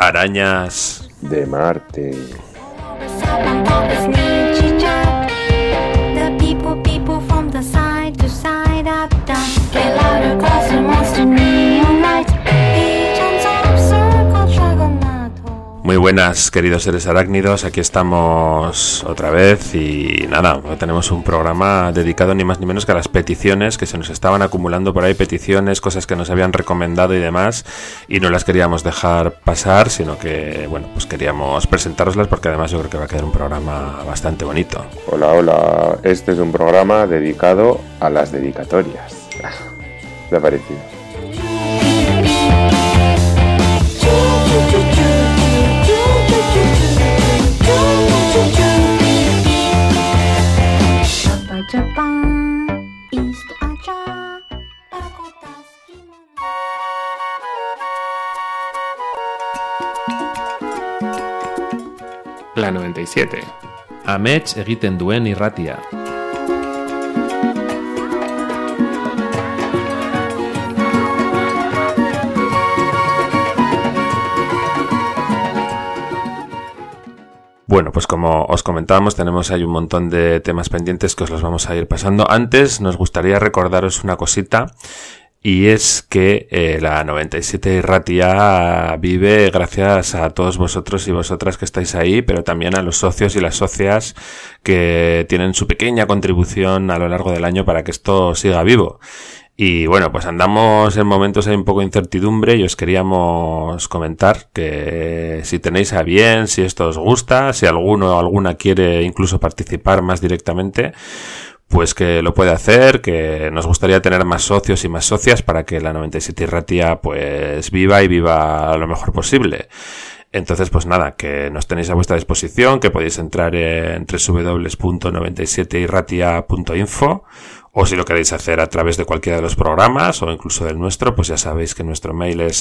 Arañas de Marte. Muy buenas, queridos seres arácnidos, aquí estamos otra vez y nada, tenemos un programa dedicado ni más ni menos que a las peticiones que se nos estaban acumulando por ahí, peticiones, cosas que nos habían recomendado y demás, y no las queríamos dejar pasar, sino que, bueno, pues queríamos presentároslas porque además yo creo que va a quedar un programa bastante bonito. Hola, este es un programa dedicado a las dedicatorias. ¿Te ha parecido? La 97. Amets egiten duen irratia. Bueno, pues como os comentábamos, tenemos ahí un montón de temas pendientes que os los vamos a ir pasando. Antes nos gustaría recordaros una cosita, y es que la 97 Irratia vive gracias a todos vosotros y vosotras que estáis ahí, pero también a los socios y las socias que tienen su pequeña contribución a lo largo del año para que esto siga vivo. Y bueno, pues andamos en momentos de un poco de incertidumbre y os queríamos comentar que si tenéis a bien, si esto os gusta, si alguno o alguna quiere incluso participar más directamente, pues que lo puede hacer, que nos gustaría tener más socios y más socias para que la 97 Irratia pues viva y viva lo mejor posible. Entonces, pues nada, que nos tenéis a vuestra disposición, que podéis entrar en www.97irratia.info, o si lo queréis hacer a través de cualquiera de los programas o incluso del nuestro, pues ya sabéis que nuestro mail es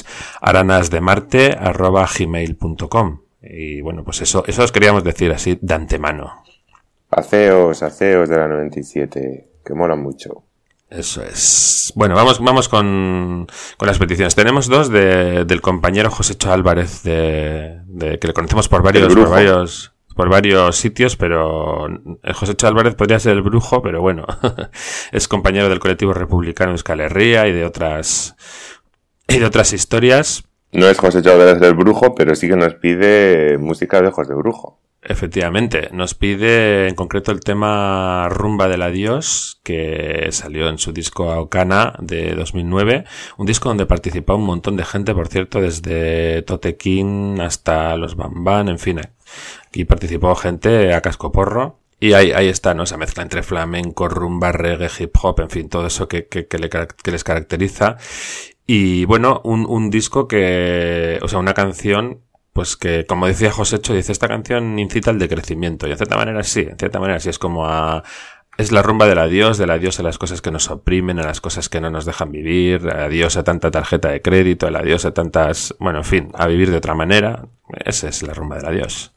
aranasdemarte@gmail.com. Y bueno, pues eso os queríamos decir así de antemano. Aceos de la 97, que molan mucho. Eso es. Bueno, vamos con las peticiones. Tenemos dos del compañero Josécho Álvarez, que le conocemos por varios sitios, pero el Josécho Álvarez podría ser el brujo, pero bueno, es compañero del colectivo republicano Euskal Herria y de otras historias. No es Josécho Álvarez el brujo, pero sí que nos pide música de ojos de brujo. Efectivamente, nos pide en concreto el tema Rumba del Adiós, que salió en su disco Aokana de 2009, un disco donde participó un montón de gente, por cierto, desde Totequín hasta los Bambán, en fin, aquí participó gente a cascoporro. Y ahí está, ¿no? Esa mezcla entre flamenco, rumba, reggae, hip hop, en fin, todo eso que les caracteriza. Y bueno, un disco una canción, pues que, como decía Josécho, dice, esta canción incita al decrecimiento. Y en cierta manera sí, es como es la rumba del adiós a las cosas que nos oprimen, a las cosas que no nos dejan vivir, adiós a tanta tarjeta de crédito, el adiós a tantas, bueno, en fin, a vivir de otra manera. Esa es la rumba del adiós.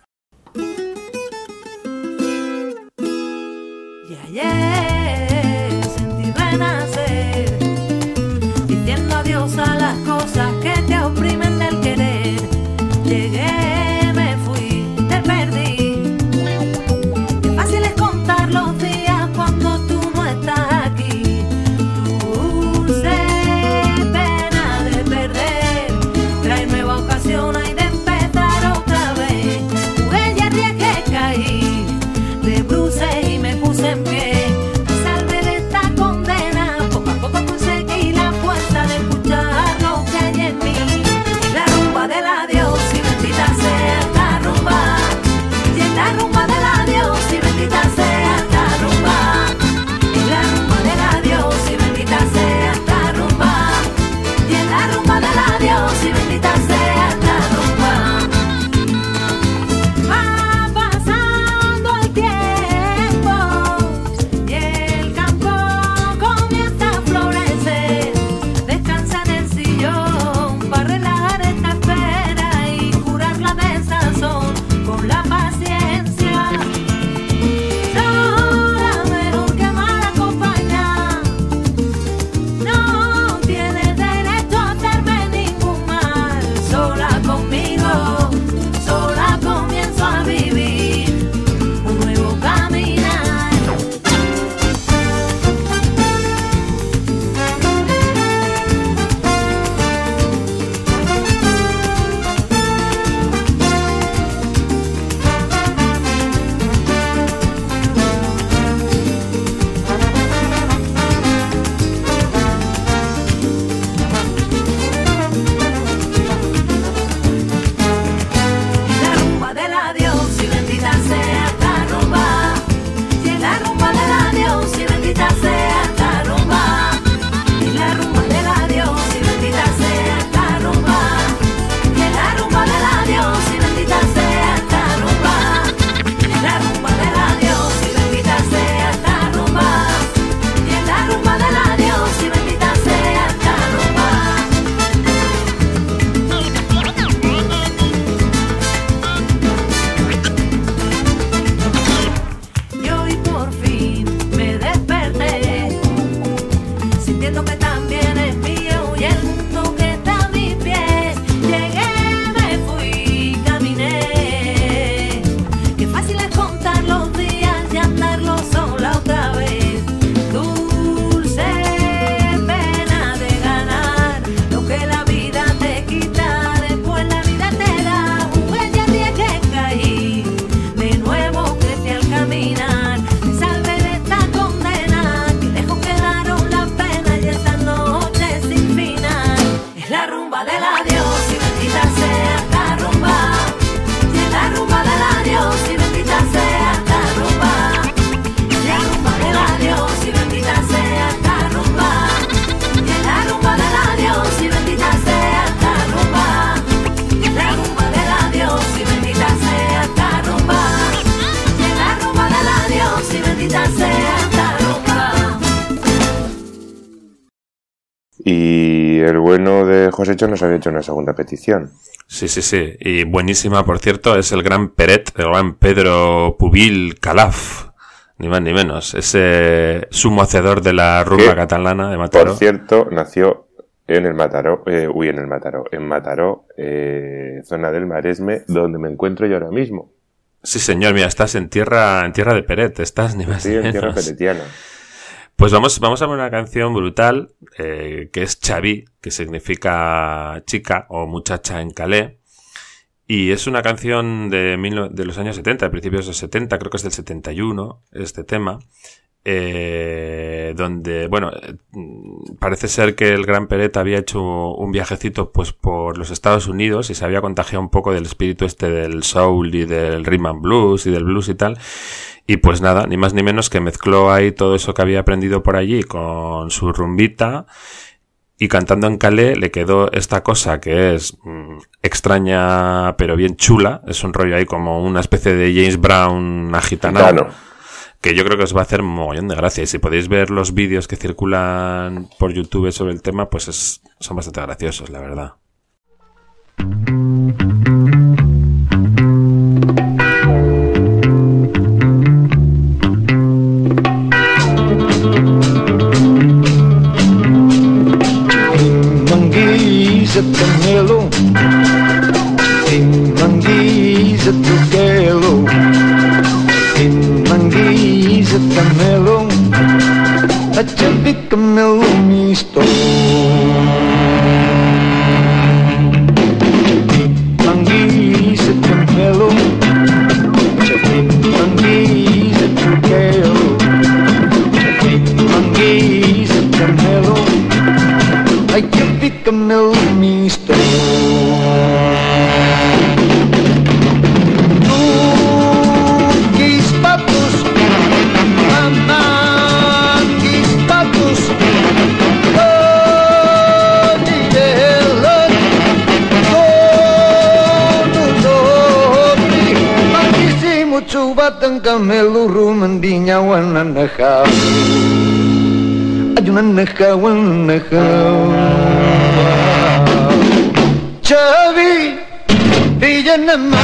Sentí renacer, diciendo adiós a las cosas que te oprimen del querer. Llegué, me fui, te perdí. Qué fácil es contar los días cuando tú no estás aquí. Dulce pena de perder, trae nueva ocasión y de empezar otra vez. Jugué y arriesgué, caí de bruces y me puse en pie. Y el bueno de Josécho nos había hecho una segunda petición. Sí. Y buenísima, por cierto, es el gran Peret, el gran Pedro Pubil Calaf. Ni más ni menos. Ese sumo hacedor de la rumba catalana de Mataró. Por cierto, nació en el Mataró, en Mataró, zona del Maresme, donde me encuentro yo ahora mismo. Sí, señor, mira, estás en tierra de Peret, estás ni más Sí, ni en menos. tierra peretiana. Pues vamos a ver una canción brutal, que es Xavi, que significa chica o muchacha en calé. Y es una canción de los años 70, de principios de los 70, creo que es del 71, este tema. Donde, bueno, parece ser que el gran Peret había hecho un viajecito pues por los Estados Unidos y se había contagiado un poco del espíritu del soul y del rhythm and blues y del blues y tal. Y pues nada, ni más ni menos que mezcló ahí todo eso que había aprendido por allí con su rumbita. Y cantando en calé le quedó esta cosa que es extraña pero bien chula. Es un rollo ahí como una especie de James Brown agitanado. Que yo creo que os va a hacer mogollón de gracia. Y si podéis ver los vídeos que circulan por YouTube sobre el tema, pues son bastante graciosos, la verdad. Manguisa Camelo, Manguisa Tuquelo, Manguisa Camelo, a Chavi Camelo misto. Manguisa Camelo, Manguisa Tuquelo, Manguisa Camelo. I can pick a mill misto. Gis patos, mamá, gis patos. Oh, didelo, oh, magissimo chubatang camelo rumandinya wananaha. Chavi, Villanama,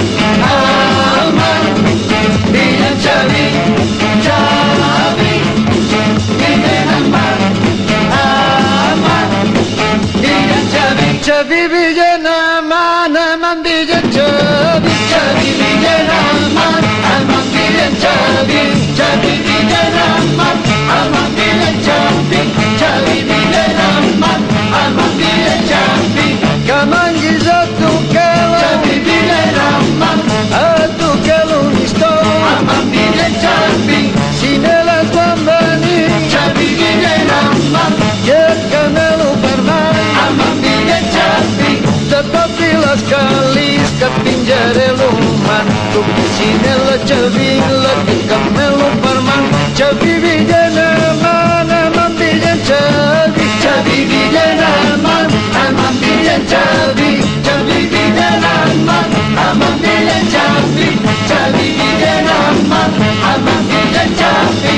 Alma, Villan Chavi, Chavi, Villanama, Alma, Villan Chavi, Chavi, Villanama, Naman, Villan Chavi, Chavi, Villanama, Alma, Villan Chavi, Chavi, Villanama, Alma, Villan Chavi, Chavi, Villanama, Alma, Villan Chavi. Camangis a tu kelo, Chavi Villanama, a tu kelo nisto, Alma, Villan Chavi, Sinelas Bambani, Chavi Villanama, Yer Camelo Perman, Alma, Villan Chavi, Tapapi las calis, Capinjarelo manto, Sinela Chavi, la Camelo Perman, Chavi Villanama, Alma, Villan Chavi, Chavi Villanama, Alma, Villan Chavi, Chavi Villanama, Alma, Villan Chavi, Chavi Villanama, Alma, Villan Chavi,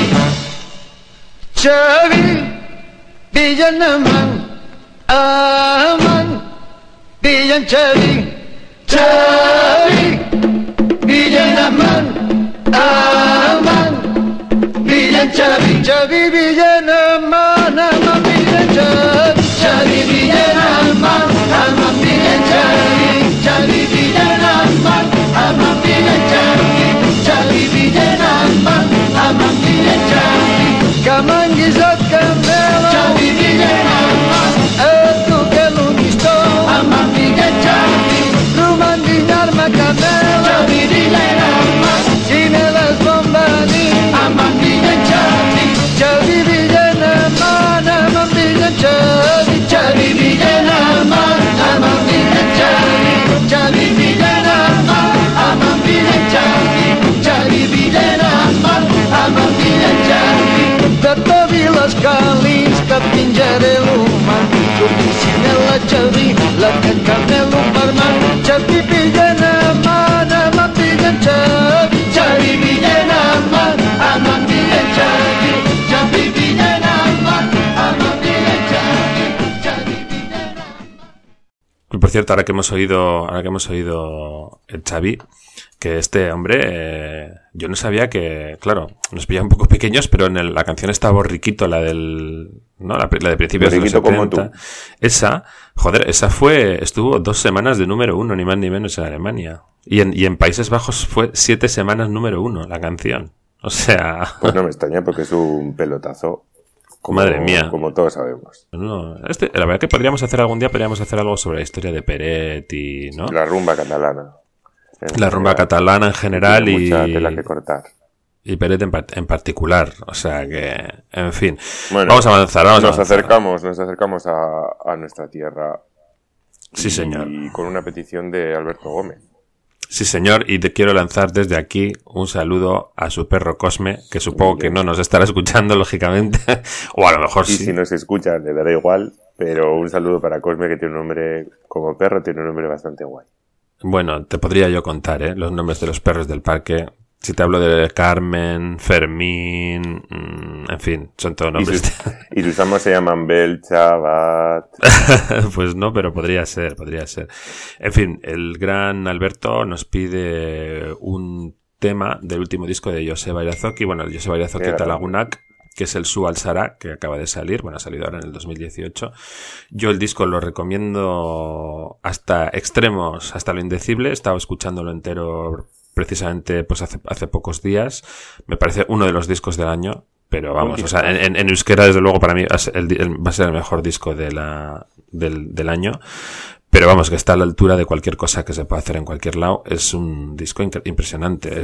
Chavi Villanama, Alma, Villan Chavi, Chavi Villanama, Alma, Villan Chavi, Chavi Villanama, Alma, Villan Chavi, Chavi Villanama, Alma, Villan Chavi, Chavi Villanama, Alma, Villan Chavi, Chavi Villanama, Alma, Villan Chavi. Camangis a Camelo, Chavi Villanama, tu que lunisto, Alma, Villan Chavi, Rumandinar Macamelo, Chavi Villanama, Sinelas Bombani, Alma, Villan Chavi, Chavi Villanama. cierto, ahora que hemos oído el Xavi, que este hombre, yo no sabía que, claro, nos pillaba un poco pequeños, pero la canción está Borriquito, la del, ¿no? La de principios de los Borriquito 70. como tú. Esa estuvo 2 semanas de número 1, ni más ni menos, en Alemania. Y en Países Bajos fue 7 semanas número 1 la canción. O sea... Pues no me extraña porque es un pelotazo. Madre mía. Como todos sabemos. No, la verdad que podríamos hacer algún día algo sobre la historia de Peret y, ¿no? La rumba catalana. La rumba catalana en general Tiene y... mucha tela que cortar. Y Peret en particular. O sea que, en fin. Bueno, vamos a avanzar. Nos acercamos a nuestra tierra. Sí, señor. Y con una petición de Alberto Gómez. Sí, señor, y te quiero lanzar desde aquí un saludo a su perro Cosme, que supongo que no nos estará escuchando, lógicamente, o a lo mejor Y sí. si nos escucha, le dará igual, pero un saludo para Cosme, que tiene un nombre, como perro, tiene un nombre bastante guay. Bueno, te podría yo contar, los nombres de los perros del parque. Si te hablo de Carmen, Fermín, en fin, son todos nombres. Y sus amos se llaman Belcha, Bat... Pues no, pero podría ser. En fin, el gran Alberto nos pide un tema del último disco de Joseba Irazoki, bueno, el Joseba Irazoki Talagunak, que es el Su Alzara, que acaba de salir, bueno, ha salido ahora en el 2018. Yo el disco lo recomiendo hasta extremos, hasta lo indecible. Estaba escuchándolo entero precisamente pues hace pocos días. Me parece uno de los discos del año, pero vamos, o sea, en euskera desde luego para mí va a ser el mejor disco del año. Pero vamos, que está a la altura de cualquier cosa que se pueda hacer en cualquier lado. Es un disco impresionante.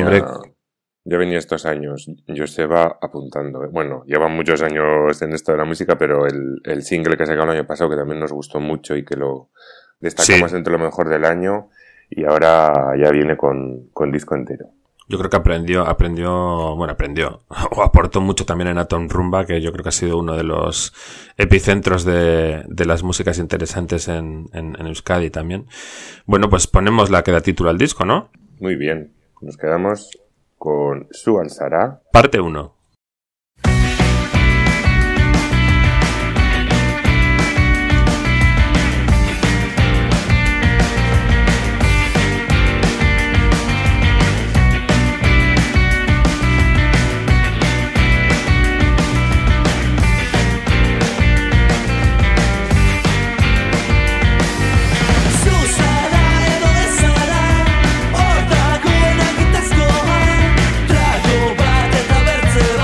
Yo venía estos años, Joseba apuntando. Bueno, lleva muchos años en esto de la música, pero el single que sacó el año pasado, que también nos gustó mucho y que lo destacamos entre lo mejor del año, y ahora ya viene con disco entero. Yo creo que aprendió, o aportó mucho también en Atom Rumba, que yo creo que ha sido uno de los epicentros de las músicas interesantes en Euskadi también. Bueno, pues ponemos la que da título al disco, ¿no? Muy bien, nos quedamos con Su Alzara. Parte 1. Trago bat eta bertze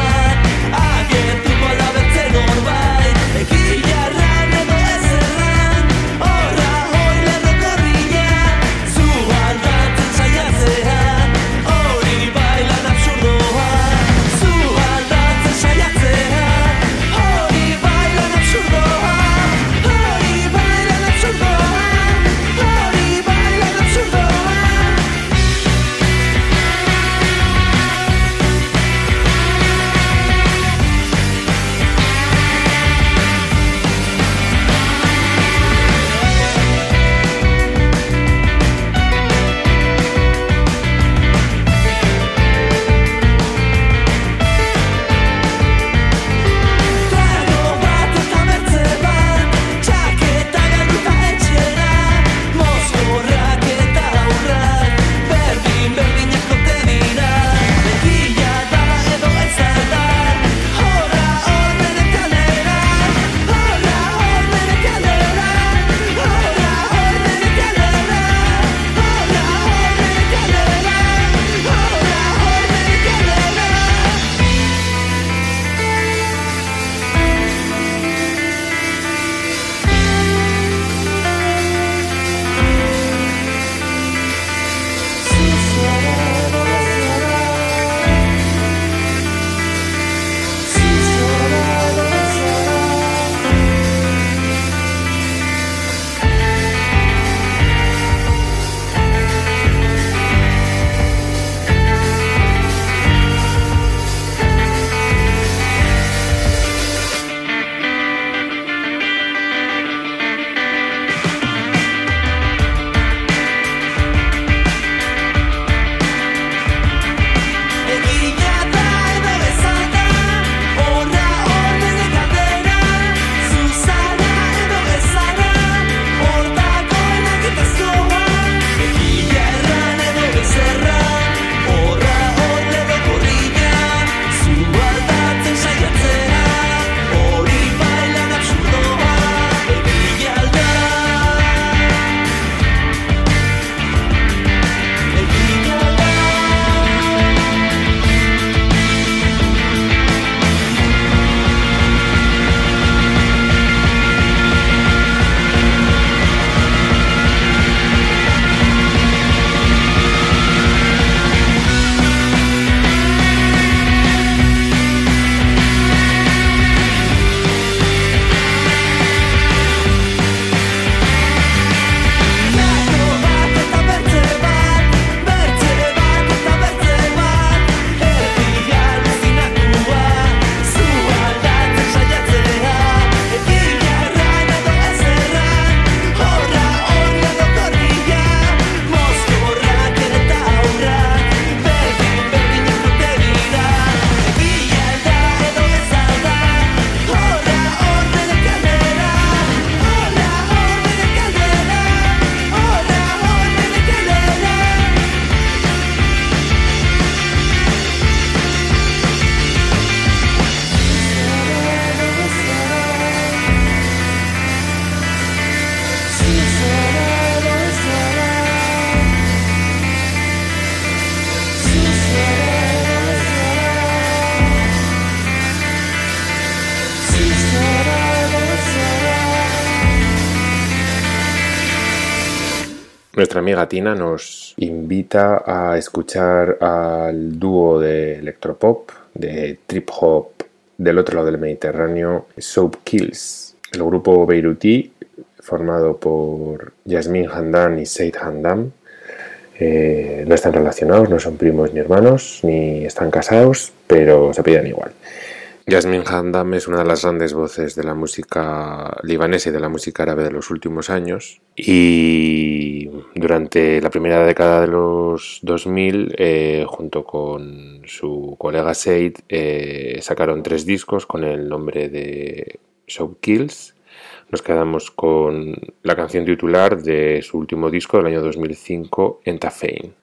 nuestra amiga Tina nos invita a escuchar al dúo de electropop, de trip hop del otro lado del Mediterráneo, Soap Kills. El grupo beirutí, formado por Yasmin Hamdan y Said Hamdan, no están relacionados, no son primos ni hermanos, ni están casados, pero se apellidan igual. Yasmin Hamdan es una de las grandes voces de la música libanesa y de la música árabe de los últimos años, y durante la primera década de los 2000, junto con su colega Said, sacaron 3 discos con el nombre de Soap Kills. Nos quedamos con la canción titular de su último disco del año 2005, Entafein.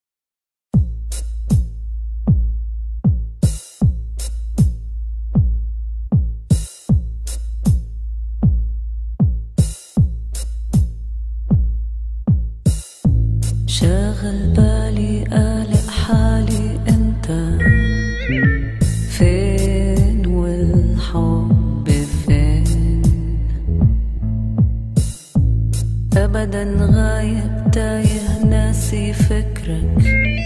شاغل بالي قالق حالي انت فين والحب فين ابدا غايب تايه ناسي فكرك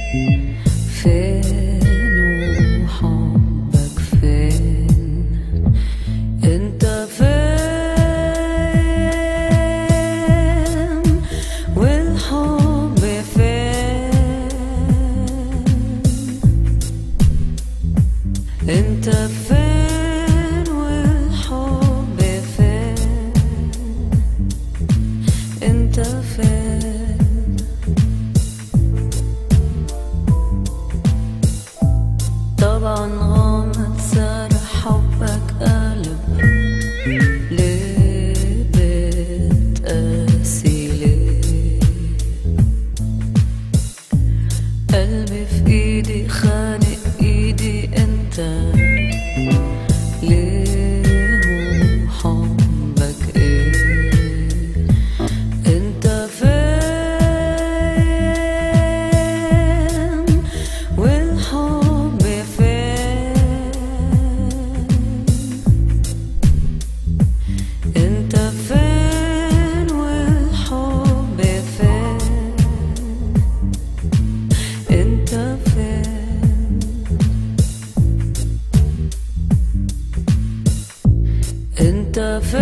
فين وحبك فين انت فين والحب انت فين والحب فين انت فين طبعا غامض صار حبك قلب ليه بتقاسي ليه قلبي في ايدي خانق ايدي انت ليه حبك ايه انت فين والحب فين انت فين والحب فين انت فين انت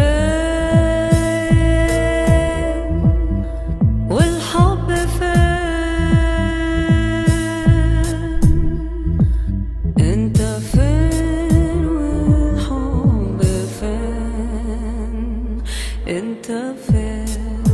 فين والحب فين انت فين والحب فين انت فين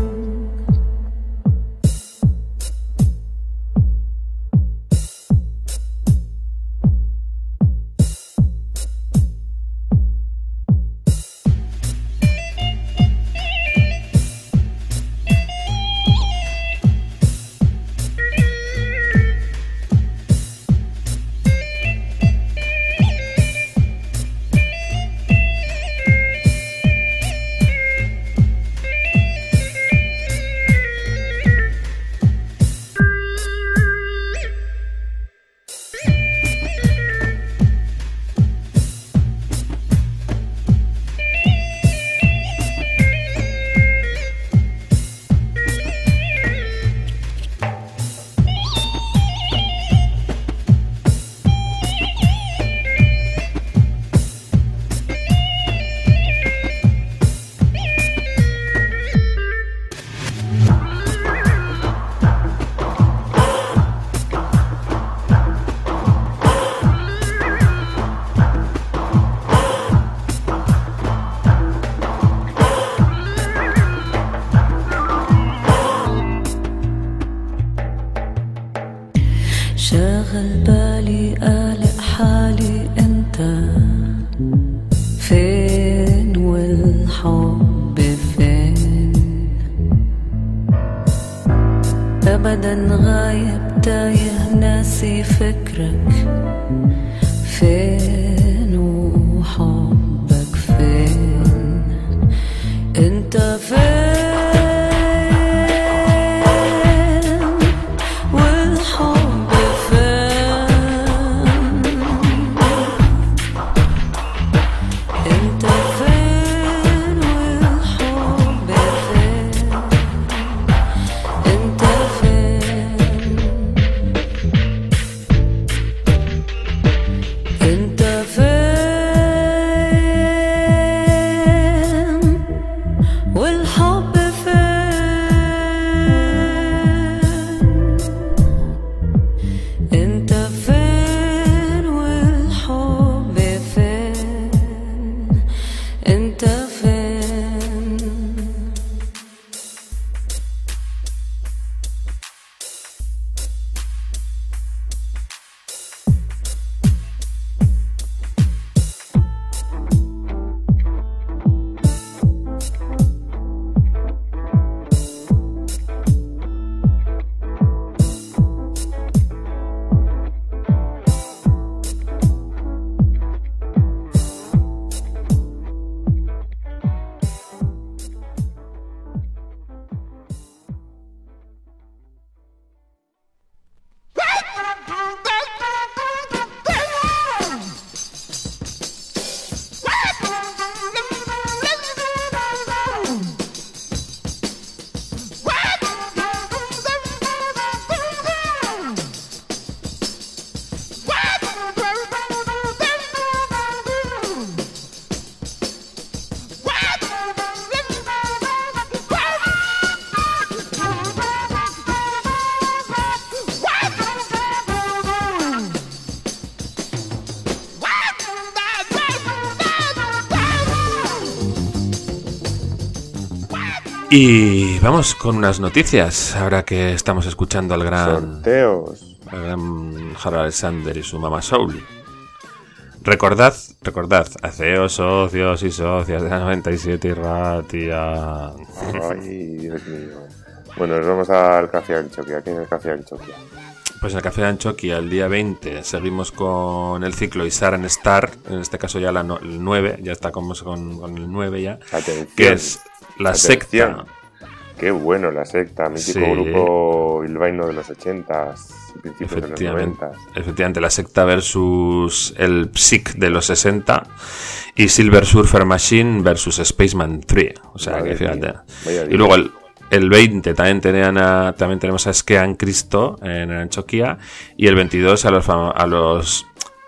شاغل بالي قالق حالي انت فين والحب فين ابدا غايب تايه ناسي فكرك فين وحبك فين انت فين والحب فين انت فين والحب فين انت انت فين والحب فين؟ انت فين؟ Y vamos con unas noticias, ahora que estamos escuchando al gran Sorteos. Harold Alexander y su Mama Soul. Recordad, aceos, socios y socias de la 97 y Ratia. Ay, Dios mío. Bueno, nos vamos al Café Anchoquia. ¿Quién es el Café Anchoquia? Pues en el Café de Anchoquia el día 20 seguimos con el ciclo Isar en Star, en este caso ya el 9, ya está con el 9 ya, Atención. que es la secta. Qué bueno, la secta, mítico Sí. grupo bilbaíno de los 80s y principios de los 90s. Efectivamente, la secta versus el Psic de los 60 y Silver Surfer Machine versus Spaceman 3. O sea, Madre que fíjate. mía, vaya Y día. luego el 20 también tenemos a Skean Cristo en Anchoquia y el 22 a los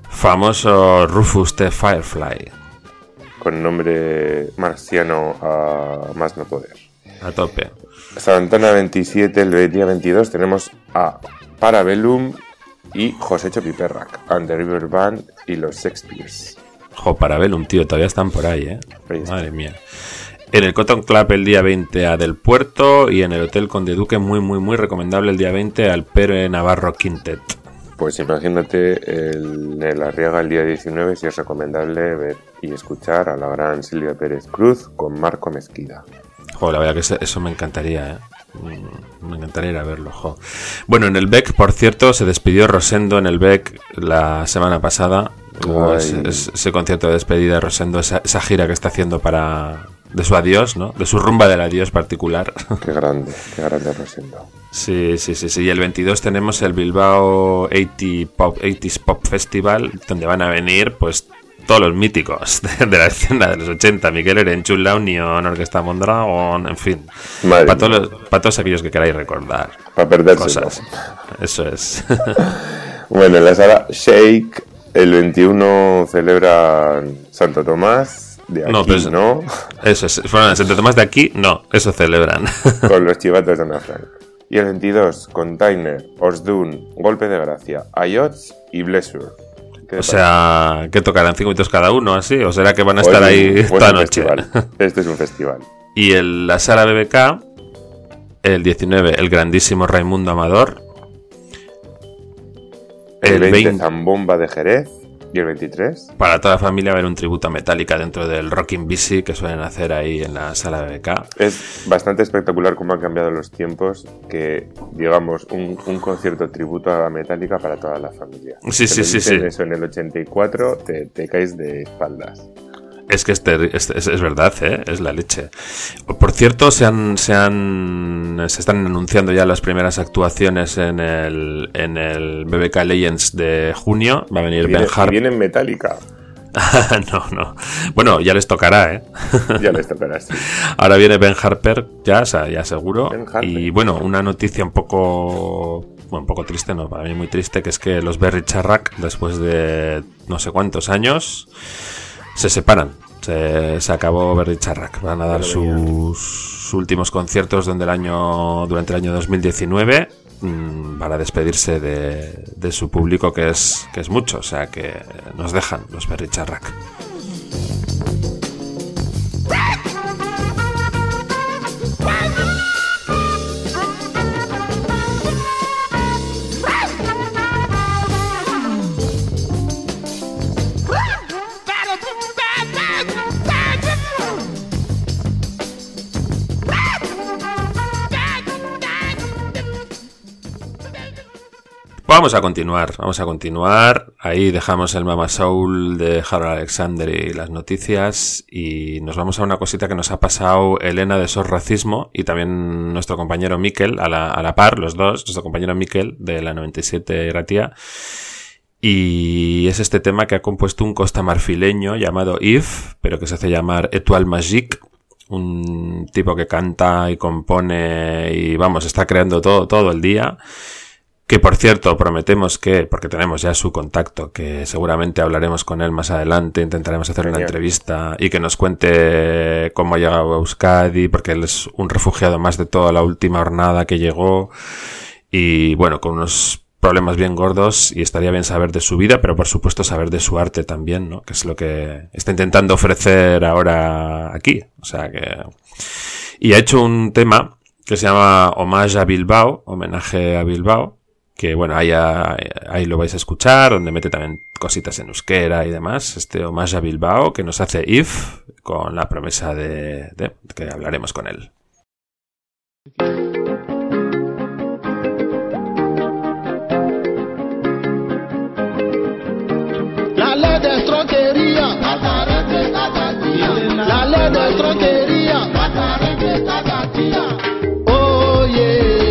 famosos Rufus the Firefly. Con nombre marciano a más no poder. A tope. Santana 27, el día 22 tenemos a Parabellum y José Chopiperrac, And the River Band y los Sex Pistols. Jo, Parabellum, tío, todavía están por ahí, ¿eh? Ahí está. Madre mía. En el Cotton Club el día 20 a Del Puerto y en el Hotel Conde Duque muy recomendable el día 20 al Pere Navarro Quintet. Pues imagínate en el Arriaga el día 19 si es recomendable ver y escuchar a la gran Silvia Pérez Cruz con Marco Mezquida. Jo, la verdad que eso me encantaría, ¿eh? Me encantaría ir a verlo, jo. Bueno, en el BEC, por cierto, se despidió Rosendo en el BEC la semana pasada. Hubo Ay. ese concierto de despedida de Rosendo, esa gira que está haciendo de su adiós, ¿no? De su rumba del adiós particular. Qué grande Rosendo. Sí. Y el 22 tenemos el Bilbao 80s Pop Festival, donde van a venir, pues, todos los míticos de la escena de los 80. Miquel Erenchula, Unión, Orquesta Mondragón, en fin. Madre Para mía. todos aquellos que queráis recordar Para perderse. cosas. Eso es. Bueno, en la sala Shake el 21 celebran Santo Tomás. De aquí, No, pero ¿no? Eso es. Bueno, Santo Tomás de aquí, no, eso celebran. Con los chivatos de Ana Frank. Y el 22, Container, Osdun, Golpe de Gracia, Ayots y Blessure. O sea, ¿qué tocarán? ¿5 minutos cada uno, así? ¿O será que van a Pues estar ahí toda la noche? Este es un festival. Y en la sala BBK, el 19, el grandísimo Raimundo Amador. El 20, Zambomba de Jerez. Y el 23. Para toda la familia, ver un tributo a Metallica dentro del Rockin' Busy que suelen hacer ahí en la sala BBK. Es bastante espectacular cómo han cambiado los tiempos, que digamos un concierto tributo a Metallica para toda la familia. Sí. Eso en el 84 te caes de espaldas. Es que es verdad, ¿eh? Es la leche. Por cierto, se están anunciando ya las primeras actuaciones en el BBK Legends de junio. Va a venir Ben Harper. Viene en Metallica. No. Bueno, ya les tocará, ¿eh? Ya les tocará, sí. Ahora viene Ben Harper, ya seguro. Ben Harper. Y bueno, una noticia un poco triste, no, para mí muy triste, que es que los Berry Charrac, después de no sé cuántos años, se separan. Se acabó Berry Charrac. Van a dar sus últimos conciertos durante el año 2019 para despedirse de su público, que es mucho, o sea que nos dejan los Berricharrac. Vamos a continuar. Ahí dejamos el Mama Soul de Harold Alexander y las noticias, y nos vamos a una cosita que nos ha pasado Elena de SOS Racismo y también nuestro compañero Miquel, a la par, los dos, nuestro compañero Miquel de la 97 Ratia. Y es este tema que ha compuesto un costamarfileño llamado Yves, pero que se hace llamar Étoile Magique, un tipo que canta y compone y vamos, está creando todo el día. Que por cierto, prometemos que, porque tenemos ya su contacto, que seguramente hablaremos con él más adelante, intentaremos hacer una entrevista y que nos cuente cómo ha llegado a Euskadi, porque él es un refugiado más de toda la última jornada que llegó, y bueno, con unos problemas bien gordos, y estaría bien saber de su vida, pero por supuesto saber de su arte también, ¿no? Que es lo que está intentando ofrecer ahora aquí. O sea que... Y ha hecho un tema que se llama Hommage a Bilbao, homenaje a Bilbao, que bueno, ahí lo vais a escuchar, donde mete también cositas en euskera y demás, este Hommage a Bilbao que nos hace Yves, con la promesa de que hablaremos con él. La ley de troquería, la ley de troquería, oh yeah.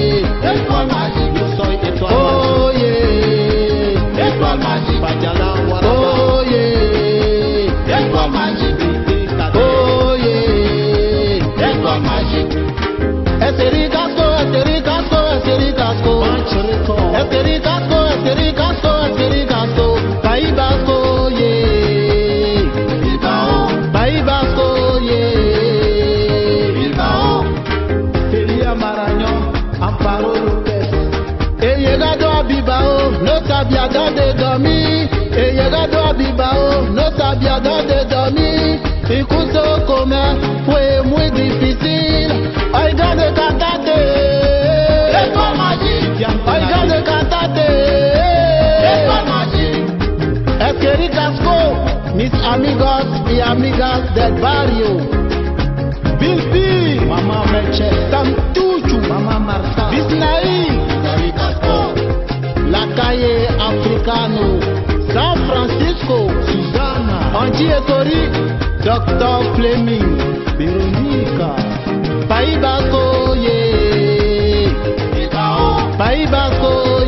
De dormir, e llegado a Bilbao, no sabía dónde dormir, y justo comer fue muy difícil. Oigan de cantate, Étoile Magique, oigan de cantate, Étoile Magique. Es que ricasco, mis amigos y amigas del barrio. Bilbi, Mamá Meche, Santuchu, Mamá Marta, Bisnaí, ricasco. La calle Africano, San Francisco, Susana, Angie Etori, Dr. Fleming, Veronica, País Vasco, yeah, País Vasco,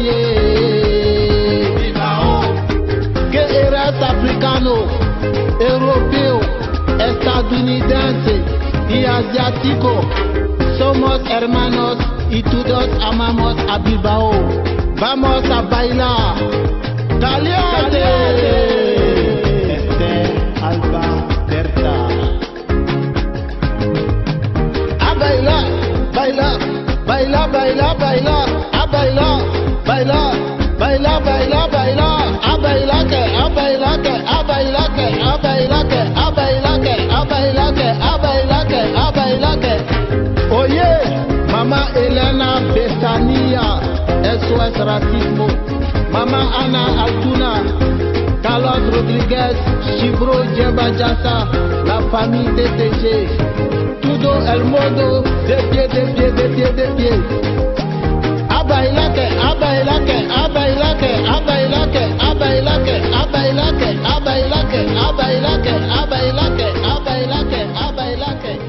yeah, que eres africano, europeo, estadounidense y asiático, somos hermanos y todos amamos a Bilbao. Vamos a bailar, caliente, Alba, Berta. A bailar, bailar, bailar, bailar, bailar, a bailar, bailar, bailar, bailar, bailar, a bailar que, a bailar que, a bailar que, a bailar que, a bailar que, a bailar que, a bailar que, a bailar que. Oye, mamá Elena Bestania. Eso es racismo. Mamá Ana Altuna, Carlos Rodríguez, Chibro Yasa, la familia TTG, todo el mundo de pie, de pie, de pie, de pie. A bailar que, a bailar que, a bailar que, a bailar que, a bailar que, a bailar que, a bailar que, a bailar que, a bailar que, a bailar que, a bailar que.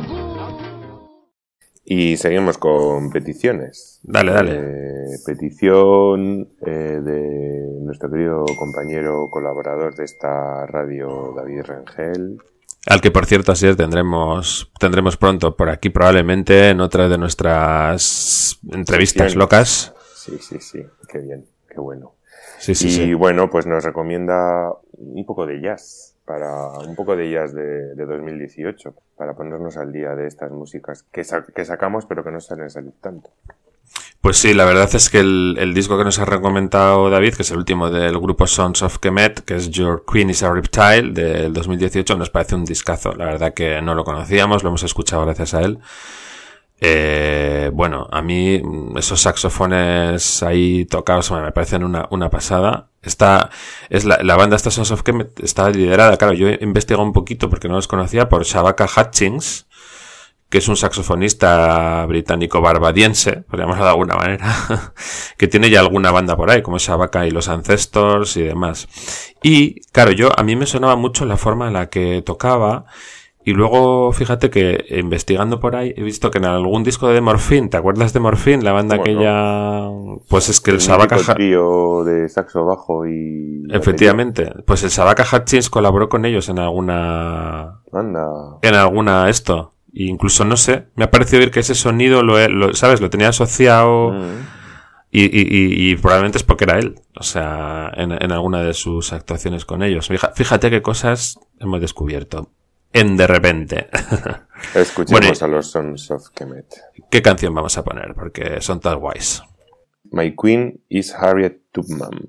Y seguimos con peticiones. Dale. Petición de nuestro querido compañero colaborador de esta radio, David Rengel. Al que, por cierto, así es, tendremos pronto por aquí, probablemente en otra de nuestras entrevistas locas. Sí. Qué bien, qué bueno. Sí. Bueno, pues nos recomienda un poco de jazz. Un poco de jazz de 2018, para ponernos al día de estas músicas que sacamos pero que no suelen salir tanto. Pues sí, la verdad es que el disco que nos ha recomendado David, que es el último del grupo Sons of Kemet, que es Your Queen is a Reptile, del 2018, nos parece un discazo. La verdad que no lo conocíamos, lo hemos escuchado gracias a él. Bueno, a mí esos saxofones ahí tocados me parecen una pasada. La banda esta Sons of Kemet está liderada, claro, yo he investigado un poquito porque no los conocía, por Shabaka Hutchings, que es un saxofonista británico barbadiense, podríamos de alguna manera, que tiene ya alguna banda por ahí, como Shabaka y los Ancestors y demás. Y, claro, a mí me sonaba mucho la forma en la que tocaba, y luego, fíjate que investigando por ahí, he visto que en algún disco de Morphine, ¿te acuerdas de Morphine? La banda aquella... Pues es que el Shabaka... trío de saxo bajo y... Efectivamente. Pues el Shabaka Hutchins colaboró con ellos en alguna... Anda. En alguna esto. E incluso, no sé, me ha parecido ver que ese sonido, ¿sabes? Lo tenía asociado... Y probablemente es porque era él. O sea, en alguna de sus actuaciones con ellos. Fíjate qué cosas hemos descubierto. De repente. Escuchemos a los Sons of Kemet. ¿Qué canción vamos a poner? Porque son todas guays. My Queen is Harriet Tubman.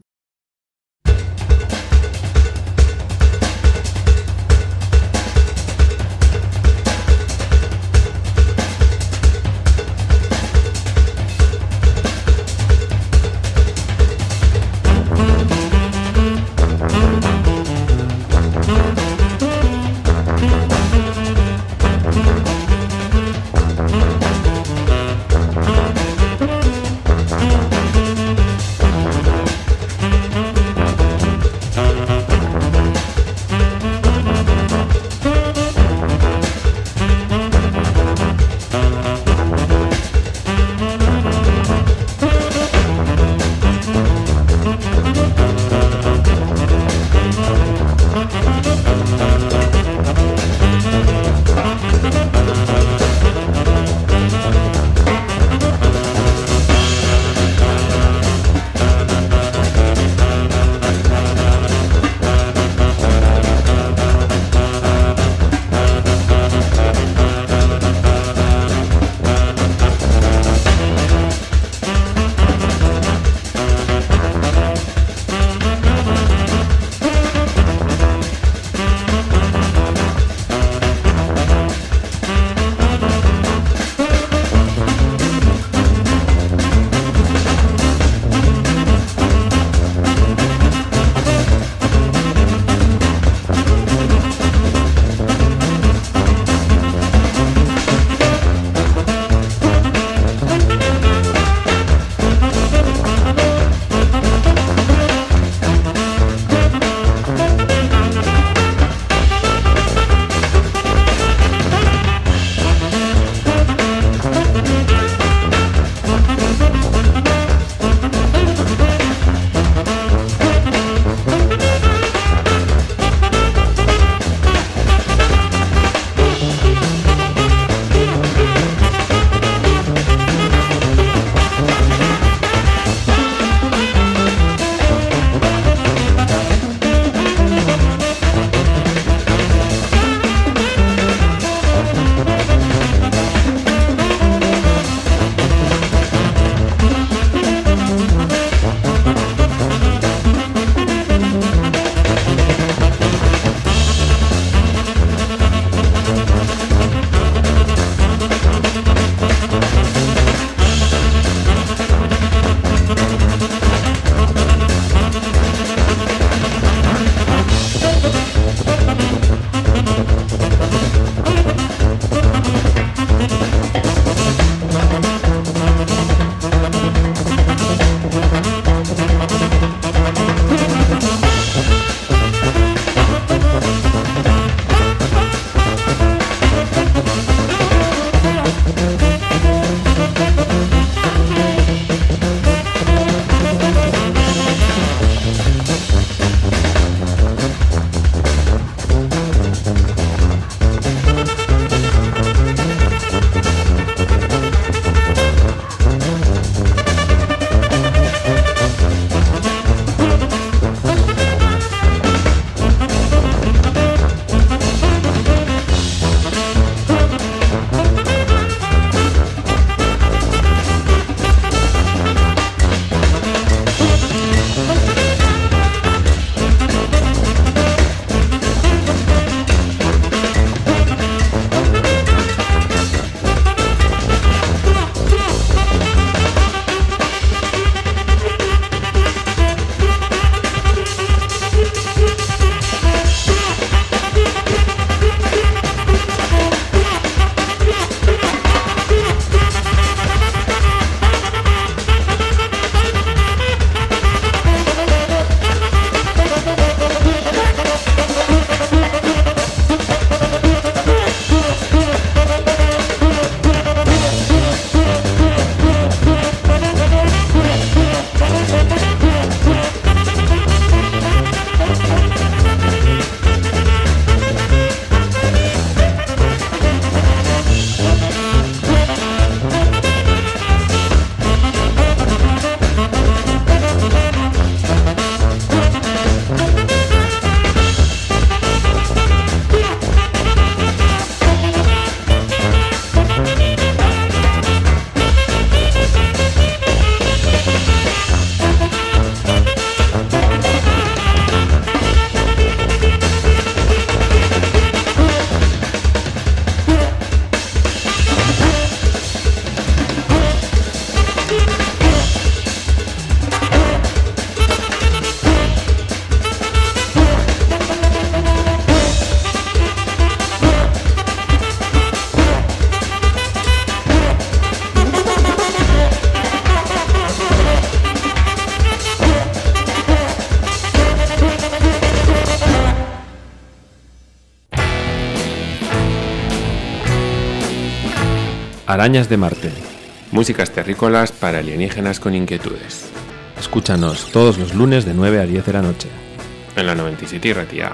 Arañas de Marte. Músicas terrícolas para alienígenas con inquietudes. Escúchanos todos los lunes de 9 a 10 de la noche. En la 97 y Ratia.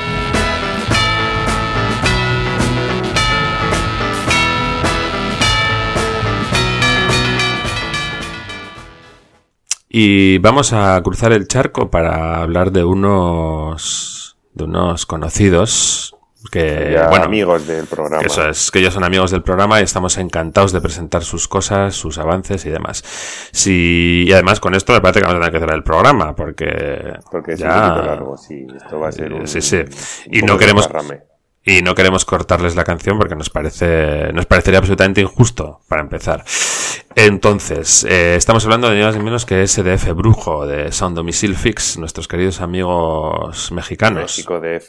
Y vamos a cruzar el charco para hablar de unos conocidos que, Ya bueno, amigos del programa. que eso es, que ellos son amigos del programa y estamos encantados de presentar sus cosas, sus avances y demás. Y además con esto me parece que vamos a tener que cerrar el programa porque Es ya... un poquito largo, sí. Esto va a ser un... Sí, sí. un Y poco no queremos... desparrame. Y no queremos cortarles la canción porque nos parecería absolutamente injusto para empezar. Entonces, estamos hablando de ni más ni menos que SDF Brujo de Sound Domicile Fix, nuestros queridos amigos mexicanos. México DF.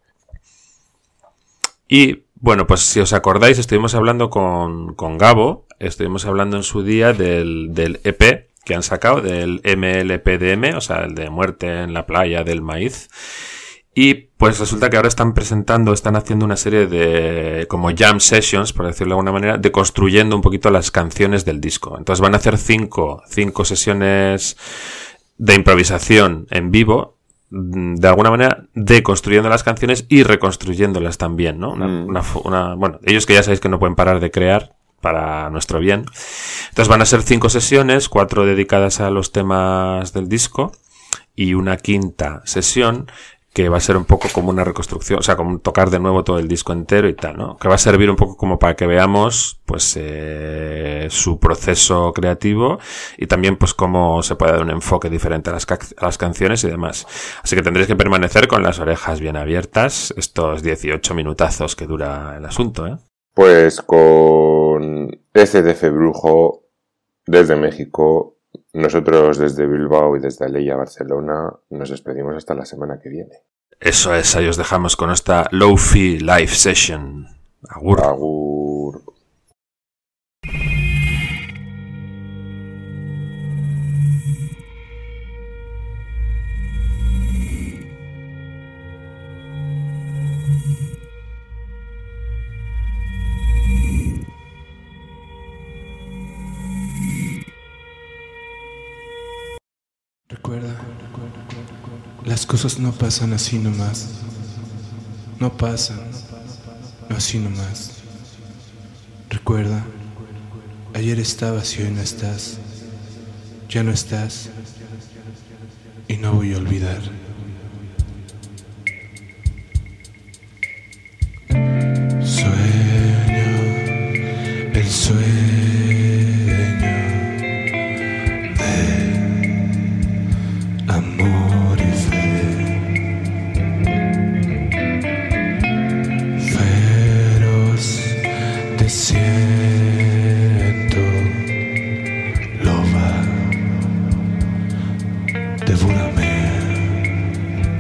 Y bueno, pues si os acordáis, estuvimos hablando con Gabo, estuvimos hablando en su día del EP que han sacado, del MLPDM, o sea, el de Muerte en la Playa del Maíz. Y pues resulta que ahora están haciendo una serie de como jam sessions, por decirlo de alguna manera, deconstruyendo un poquito las canciones del disco. Entonces van a hacer cinco sesiones de improvisación en vivo, de alguna manera deconstruyendo las canciones y reconstruyéndolas también, ¿no? Bueno, ellos que ya sabéis que no pueden parar de crear para nuestro bien. Entonces van a ser 5 sesiones, 4 dedicadas a los temas del disco y una quinta sesión que va a ser un poco como una reconstrucción, o sea, como tocar de nuevo todo el disco entero y tal, ¿no? Que va a servir un poco como para que veamos, pues, su proceso creativo y también, pues, cómo se puede dar un enfoque diferente a las canciones y demás. Así que tendréis que permanecer con las orejas bien abiertas estos 18 minutazos que dura el asunto, ¿eh? Pues con SDF Brujo desde México, nosotros desde Bilbao y desde Aleia, Barcelona, nos despedimos hasta la semana que viene. Eso es, ahí os dejamos con esta Lo-Fi Live Session. Agur. Agur. Recuerda, las cosas no pasan así nomás. No pasan así nomás. Recuerda, ayer estabas y hoy no estás. Ya no estás y no voy a olvidar. Sueño, el sueño amor y fe, feroz desierto, loba, devórame.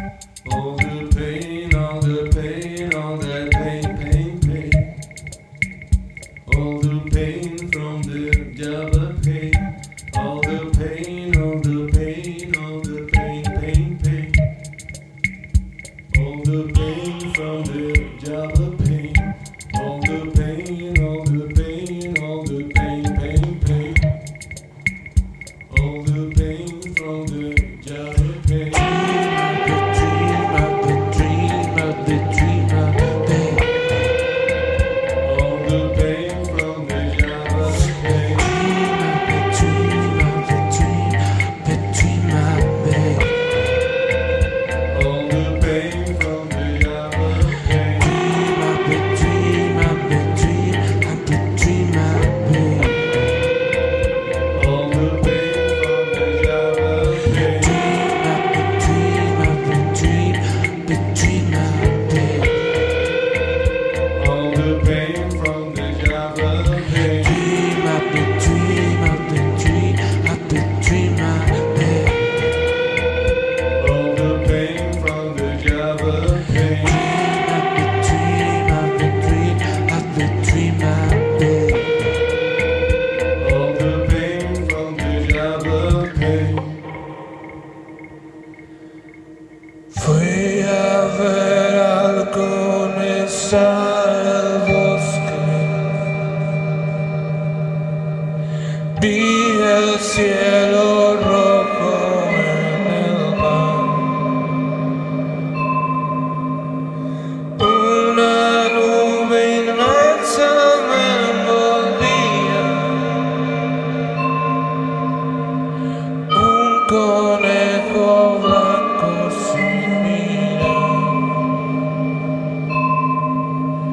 All the pain, all the pain, all that pain, pain, pain. All the pain from the Java pain. All the pain, all the pain, all the pain, pain, pain. All the pain from the Java pain. All the pain, all the pain, all the pain, pain, pain. All the pain from the Java pain. Fui a ver halcones al bosque, vi el cielo rojo en el mar, una nube inmensa me envolvía, un conejo blanco sin mirar.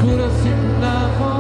put us in life on